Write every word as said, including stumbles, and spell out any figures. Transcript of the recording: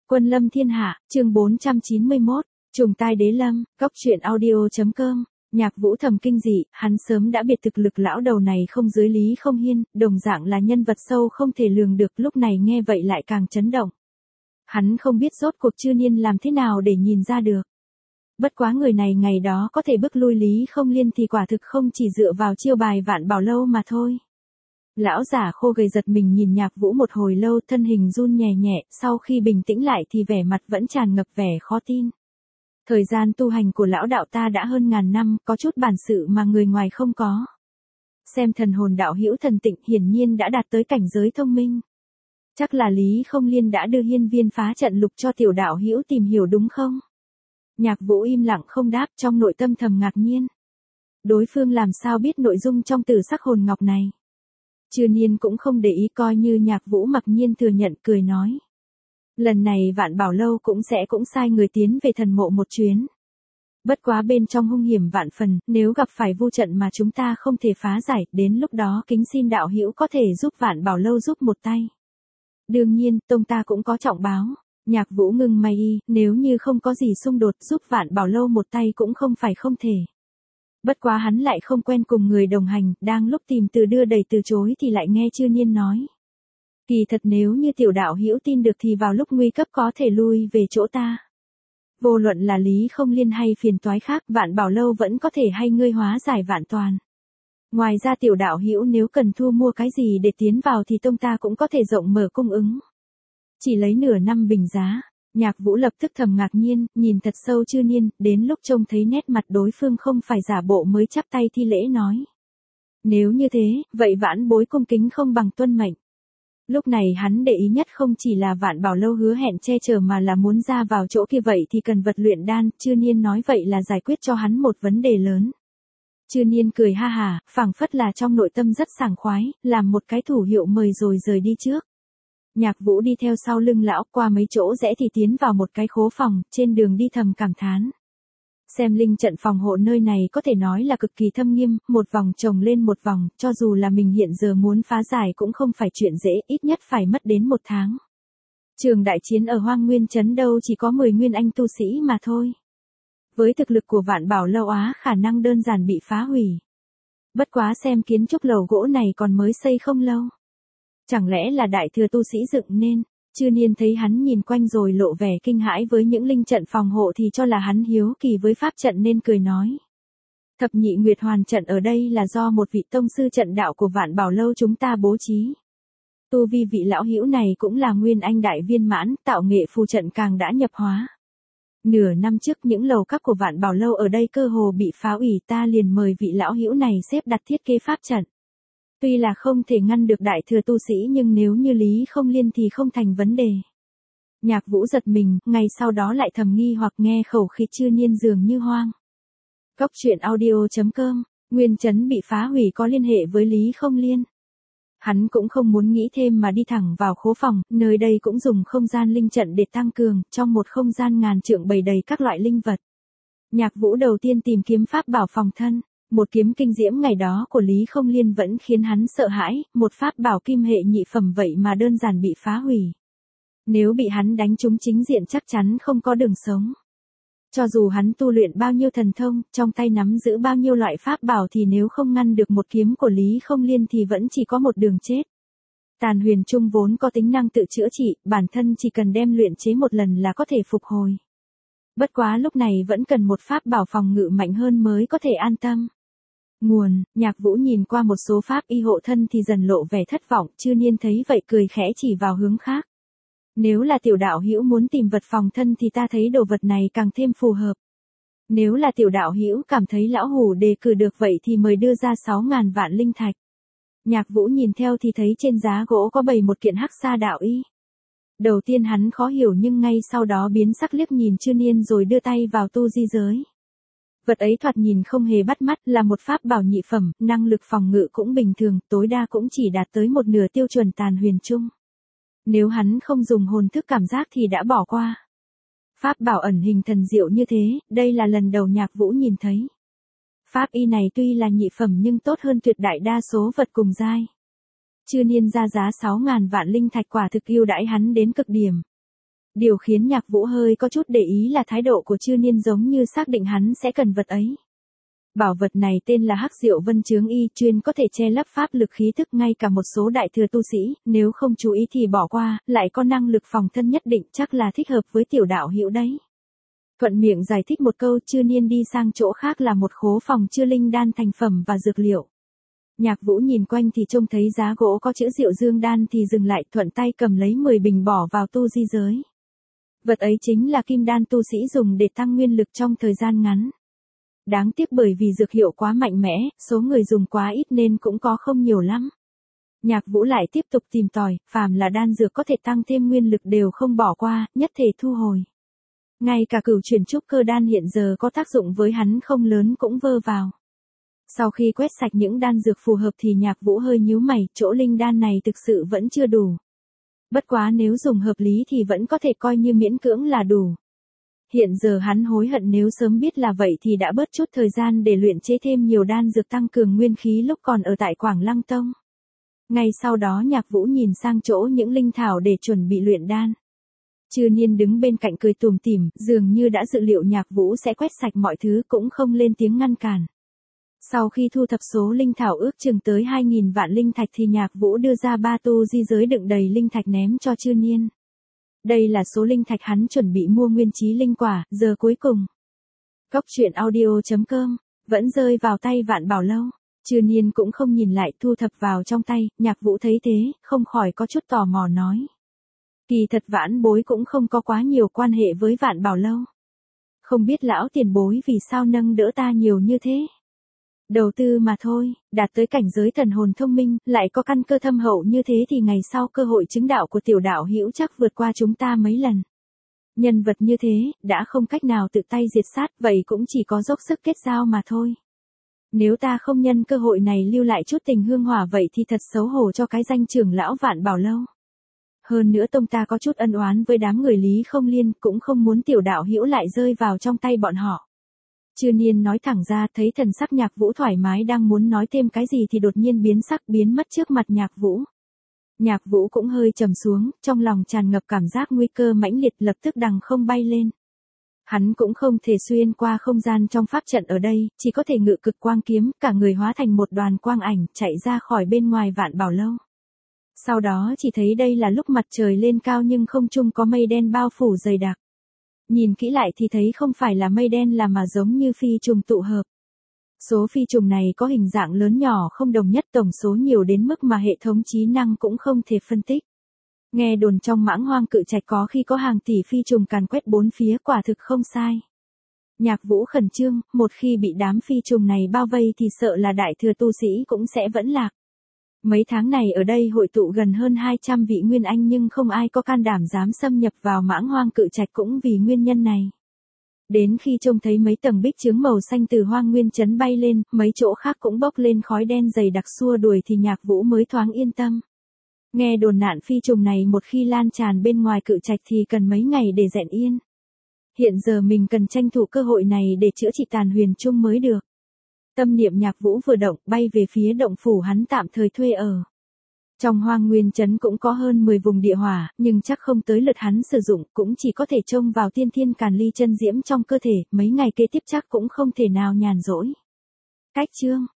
Quân lâm thiên hạ, chương bốn trăm chín mươi mốt, trùng tai đế lâm, góc truyện audio.com, Nhạc Vũ thầm kinh dị, hắn sớm đã biệt thực lực lão đầu này không dưới Lý Không Hiên, đồng dạng là nhân vật sâu không thể lường được, lúc này nghe vậy lại càng chấn động. Hắn không biết rốt cuộc Chư Niên làm thế nào để nhìn ra được. Bất quá người này ngày đó có thể bức lui Lý Không Liên thì quả thực không chỉ dựa vào chiêu bài Vạn Bảo Lâu mà thôi. Lão giả khô gầy giật mình nhìn Nhạc Vũ một hồi lâu, thân hình run nhẹ nhẹ, sau khi bình tĩnh lại thì vẻ mặt vẫn tràn ngập vẻ khó tin. Thời gian tu hành của lão đạo ta đã hơn ngàn năm, có chút bản sự mà người ngoài không có. Xem thần hồn đạo hữu thần tịnh hiển nhiên đã đạt tới cảnh giới thông minh. Chắc là Lý Không Liên đã đưa hiên viên phá trận lục cho tiểu đạo hữu tìm hiểu đúng không? Nhạc Vũ im lặng không đáp, trong nội tâm thầm ngạc nhiên. Đối phương làm sao biết nội dung trong tử sắc hồn ngọc này? Chư Niên cũng không để ý, coi như Nhạc Vũ mặc nhiên thừa nhận, cười nói. Lần này Vạn Bảo Lâu cũng sẽ cũng sai người tiến về thần mộ một chuyến. Bất quá bên trong hung hiểm vạn phần, nếu gặp phải vu trận mà chúng ta không thể phá giải, đến lúc đó kính xin đạo hữu có thể giúp Vạn Bảo Lâu giúp một tay. Đương nhiên, tông ta cũng có trọng báo. Nhạc Vũ ngưng mày y, nếu như không có gì xung đột, giúp Vạn Bảo Lâu một tay cũng không phải không thể. Bất quá hắn lại không quen cùng người đồng hành, đang lúc tìm từ đưa đẩy từ chối thì lại nghe Chư Niên nói. Kỳ thật nếu như tiểu đạo hữu tin được thì vào lúc nguy cấp có thể lui về chỗ ta. Vô luận là Lý Không Liên hay phiền toái khác, Vạn Bảo Lâu vẫn có thể hay ngươi hóa giải vạn toàn. Ngoài ra tiểu đạo hữu nếu cần thu mua cái gì để tiến vào thì tông ta cũng có thể rộng mở cung ứng. Chỉ lấy nửa năm bình giá. Nhạc Vũ lập tức thầm ngạc nhiên, nhìn thật sâu Chư Niên, đến lúc trông thấy nét mặt đối phương không phải giả bộ mới chắp tay thi lễ nói. Nếu như thế, vậy vãn bối cung kính không bằng tuân mệnh. Lúc này hắn để ý nhất không chỉ là Vạn Bảo Lâu hứa hẹn che chở mà là muốn ra vào chỗ kia vậy thì cần vật luyện đan, Chư Niên nói vậy là giải quyết cho hắn một vấn đề lớn. Chư Niên cười ha hà, phảng phất là trong nội tâm rất sảng khoái, làm một cái thủ hiệu mời rồi rời đi trước. Nhạc Vũ đi theo sau lưng lão, qua mấy chỗ rẽ thì tiến vào một cái khố phòng, trên đường đi thầm cảm thán. Xem linh trận phòng hộ nơi này có thể nói là cực kỳ thâm nghiêm, một vòng chồng lên một vòng, cho dù là mình hiện giờ muốn phá giải cũng không phải chuyện dễ, ít nhất phải mất đến một tháng. Trường đại chiến ở Hoang Nguyên Trấn đâu chỉ có mười nguyên anh tu sĩ mà thôi. Với thực lực của Vạn Bảo Lâu Á khả năng đơn giản bị phá hủy. Bất quá xem kiến trúc lầu gỗ này còn mới xây không lâu. Chẳng lẽ là đại thừa tu sĩ dựng nên? Chư Niên thấy hắn nhìn quanh rồi lộ vẻ kinh hãi với những linh trận phòng hộ thì cho là hắn hiếu kỳ với pháp trận nên cười nói. Thập nhị nguyệt hoàn trận ở đây là do một vị tông sư trận đạo của Vạn Bảo Lâu chúng ta bố trí. Tu vi vị lão hữu này cũng là nguyên anh đại viên mãn, tạo nghệ phù trận càng đã nhập hóa. Nửa năm trước những lầu các của Vạn Bảo Lâu ở đây cơ hồ bị phá hủy, ta liền mời vị lão hữu này xếp đặt thiết kế pháp trận. Tuy là không thể ngăn được đại thừa tu sĩ nhưng nếu như Lý Không Liên thì không thành vấn đề. Nhạc Vũ giật mình, ngay sau đó lại thầm nghi hoặc nghe khẩu khí Chư Niên dường như hoang. Góc truyện audio.com, Nguyên Trấn bị phá hủy có liên hệ với Lý Không Liên. Hắn cũng không muốn nghĩ thêm mà đi thẳng vào khố phòng, nơi đây cũng dùng không gian linh trận để tăng cường, trong một không gian ngàn trượng bày đầy các loại linh vật. Nhạc Vũ đầu tiên tìm kiếm pháp bảo phòng thân. Một kiếm kinh diễm ngày đó của Lý Không Liên vẫn khiến hắn sợ hãi, một pháp bảo kim hệ nhị phẩm vậy mà đơn giản bị phá hủy. Nếu bị hắn đánh trúng chính diện chắc chắn không có đường sống. Cho dù hắn tu luyện bao nhiêu thần thông, trong tay nắm giữ bao nhiêu loại pháp bảo thì nếu không ngăn được một kiếm của Lý Không Liên thì vẫn chỉ có một đường chết. Tàn huyền trung vốn có tính năng tự chữa trị, bản thân chỉ cần đem luyện chế một lần là có thể phục hồi. Bất quá lúc này vẫn cần một pháp bảo phòng ngự mạnh hơn mới có thể an tâm. Nguồn, Nhạc Vũ nhìn qua một số pháp y hộ thân thì dần lộ vẻ thất vọng, Chư Niên thấy vậy cười khẽ chỉ vào hướng khác. Nếu là tiểu đạo hữu muốn tìm vật phòng thân thì ta thấy đồ vật này càng thêm phù hợp. Nếu là tiểu đạo hữu cảm thấy lão hủ đề cử được vậy thì mời đưa ra sáu ngàn vạn linh thạch. Nhạc Vũ nhìn theo thì thấy trên giá gỗ có bày một kiện hắc sa đạo y. Đầu tiên hắn khó hiểu nhưng ngay sau đó biến sắc liếc nhìn Chư Niên rồi đưa tay vào tu di giới. Vật ấy thoạt nhìn không hề bắt mắt, là một pháp bảo nhị phẩm, năng lực phòng ngự cũng bình thường, tối đa cũng chỉ đạt tới một nửa tiêu chuẩn tàn huyền trung. Nếu hắn không dùng hồn thức cảm giác thì đã bỏ qua. Pháp bảo ẩn hình thần diệu như thế, đây là lần đầu Nhạc Vũ nhìn thấy. Pháp y này tuy là nhị phẩm nhưng tốt hơn tuyệt đại đa số vật cùng giai. Chư Niên ra giá sáu ngàn vạn linh thạch quả thực ưu đãi hắn đến cực điểm. Điều khiến Nhạc Vũ hơi có chút để ý là thái độ của Chư Niên giống như xác định hắn sẽ cần vật ấy. Bảo vật này tên là Hắc Diệu Vân Chướng Y, chuyên có thể che lấp pháp lực khí thức, ngay cả một số đại thừa tu sĩ, nếu không chú ý thì bỏ qua, lại có năng lực phòng thân nhất định, chắc là thích hợp với tiểu đạo hữu đấy. Thuận miệng giải thích một câu, Chư Niên đi sang chỗ khác là một khố phòng chứa linh đan thành phẩm và dược liệu. Nhạc Vũ nhìn quanh thì trông thấy giá gỗ có chữ Diệu Dương Đan thì dừng lại, thuận tay cầm lấy mười bình bỏ vào tu di giới. Vật ấy chính là kim đan tu sĩ dùng để tăng nguyên lực trong thời gian ngắn. Đáng tiếc bởi vì dược hiệu quá mạnh mẽ, số người dùng quá ít nên cũng có không nhiều lắm. Nhạc Vũ lại tiếp tục tìm tòi, phàm là đan dược có thể tăng thêm nguyên lực đều không bỏ qua, nhất thể thu hồi. Ngay cả cửu chuyển trúc cơ đan hiện giờ có tác dụng với hắn không lớn cũng vơ vào. Sau khi quét sạch những đan dược phù hợp thì Nhạc Vũ hơi nhíu mày, chỗ linh đan này thực sự vẫn chưa đủ. Bất quá nếu dùng hợp lý thì vẫn có thể coi như miễn cưỡng là đủ. Hiện giờ hắn hối hận nếu sớm biết là vậy thì đã bớt chút thời gian để luyện chế thêm nhiều đan dược tăng cường nguyên khí lúc còn ở tại Quảng Lăng Tông. Ngay sau đó Nhạc Vũ nhìn sang chỗ những linh thảo để chuẩn bị luyện đan. Chư Niên đứng bên cạnh cười tủm tỉm, dường như đã dự liệu Nhạc Vũ sẽ quét sạch mọi thứ, cũng không lên tiếng ngăn cản. Sau khi thu thập số linh thảo ước chừng tới hai nghìn vạn linh thạch thì Nhạc Vũ đưa ra ba tu di giới đựng đầy linh thạch ném cho Chư Niên. Đây là số linh thạch hắn chuẩn bị mua nguyên chí linh quả, giờ cuối cùng. Cốc truyện audio chấm com, vẫn rơi vào tay Vạn Bảo Lâu. Chư Niên cũng không nhìn lại, thu thập vào trong tay, Nhạc Vũ thấy thế, không khỏi có chút tò mò nói. Kỳ thật vãn bối cũng không có quá nhiều quan hệ với Vạn Bảo Lâu. Không biết lão tiền bối vì sao nâng đỡ ta nhiều như thế. Đầu tư mà thôi, đạt tới cảnh giới thần hồn thông minh, lại có căn cơ thâm hậu như thế thì ngày sau cơ hội chứng đạo của tiểu đạo hữu chắc vượt qua chúng ta mấy lần. Nhân vật như thế, đã không cách nào tự tay diệt sát, vậy cũng chỉ có dốc sức kết giao mà thôi. Nếu ta không nhân cơ hội này lưu lại chút tình hương hỏa vậy thì thật xấu hổ cho cái danh trưởng lão Vạn Bảo Lâu. Hơn nữa tông ta có chút ân oán với đám người Lý Không Liên, cũng không muốn tiểu đạo hữu lại rơi vào trong tay bọn họ. Chư Niên nói thẳng ra, thấy thần sắc Nhạc Vũ thoải mái đang muốn nói thêm cái gì thì đột nhiên biến sắc, biến mất trước mặt Nhạc Vũ. Nhạc Vũ cũng hơi trầm xuống, trong lòng tràn ngập cảm giác nguy cơ mãnh liệt, lập tức đằng không bay lên. Hắn cũng không thể xuyên qua không gian trong pháp trận ở đây, chỉ có thể ngự cực quang kiếm, cả người hóa thành một đoàn quang ảnh, chạy ra khỏi bên ngoài Vạn Bảo Lâu. Sau đó chỉ thấy đây là lúc mặt trời lên cao nhưng không trung có mây đen bao phủ dày đặc. Nhìn kỹ lại thì thấy không phải là mây đen là mà giống như phi trùng tụ hợp. Số phi trùng này có hình dạng lớn nhỏ không đồng nhất, tổng số nhiều đến mức mà hệ thống trí năng cũng không thể phân tích. Nghe đồn trong Mãng Hoang Cự Trạch có khi có hàng tỷ phi trùng càn quét bốn phía, quả thực không sai. Nhạc Vũ khẩn trương, một khi bị đám phi trùng này bao vây thì sợ là đại thừa tu sĩ cũng sẽ vẫn lạc. Mấy tháng này ở đây hội tụ gần hơn hai trăm vị Nguyên Anh nhưng không ai có can đảm dám xâm nhập vào Mãng Hoang Cự Trạch cũng vì nguyên nhân này. Đến khi trông thấy mấy tầng bích chướng màu xanh từ Hoang Nguyên Trấn bay lên, mấy chỗ khác cũng bốc lên khói đen dày đặc xua đuổi thì Nhạc Vũ mới thoáng yên tâm. Nghe đồn nạn phi trùng này một khi lan tràn bên ngoài Cự Trạch thì cần mấy ngày để dẹp yên. Hiện giờ mình cần tranh thủ cơ hội này để chữa trị Tàn Huyền Chung mới được. Tâm niệm Nhạc Vũ vừa động, bay về phía động phủ hắn tạm thời thuê ở. Trong Hoang Nguyên Trấn cũng có hơn mười vùng địa hỏa, nhưng chắc không tới lượt hắn sử dụng, cũng chỉ có thể trông vào tiên thiên càn ly chân diễm trong cơ thể, mấy ngày kế tiếp chắc cũng không thể nào nhàn rỗi. Cách chương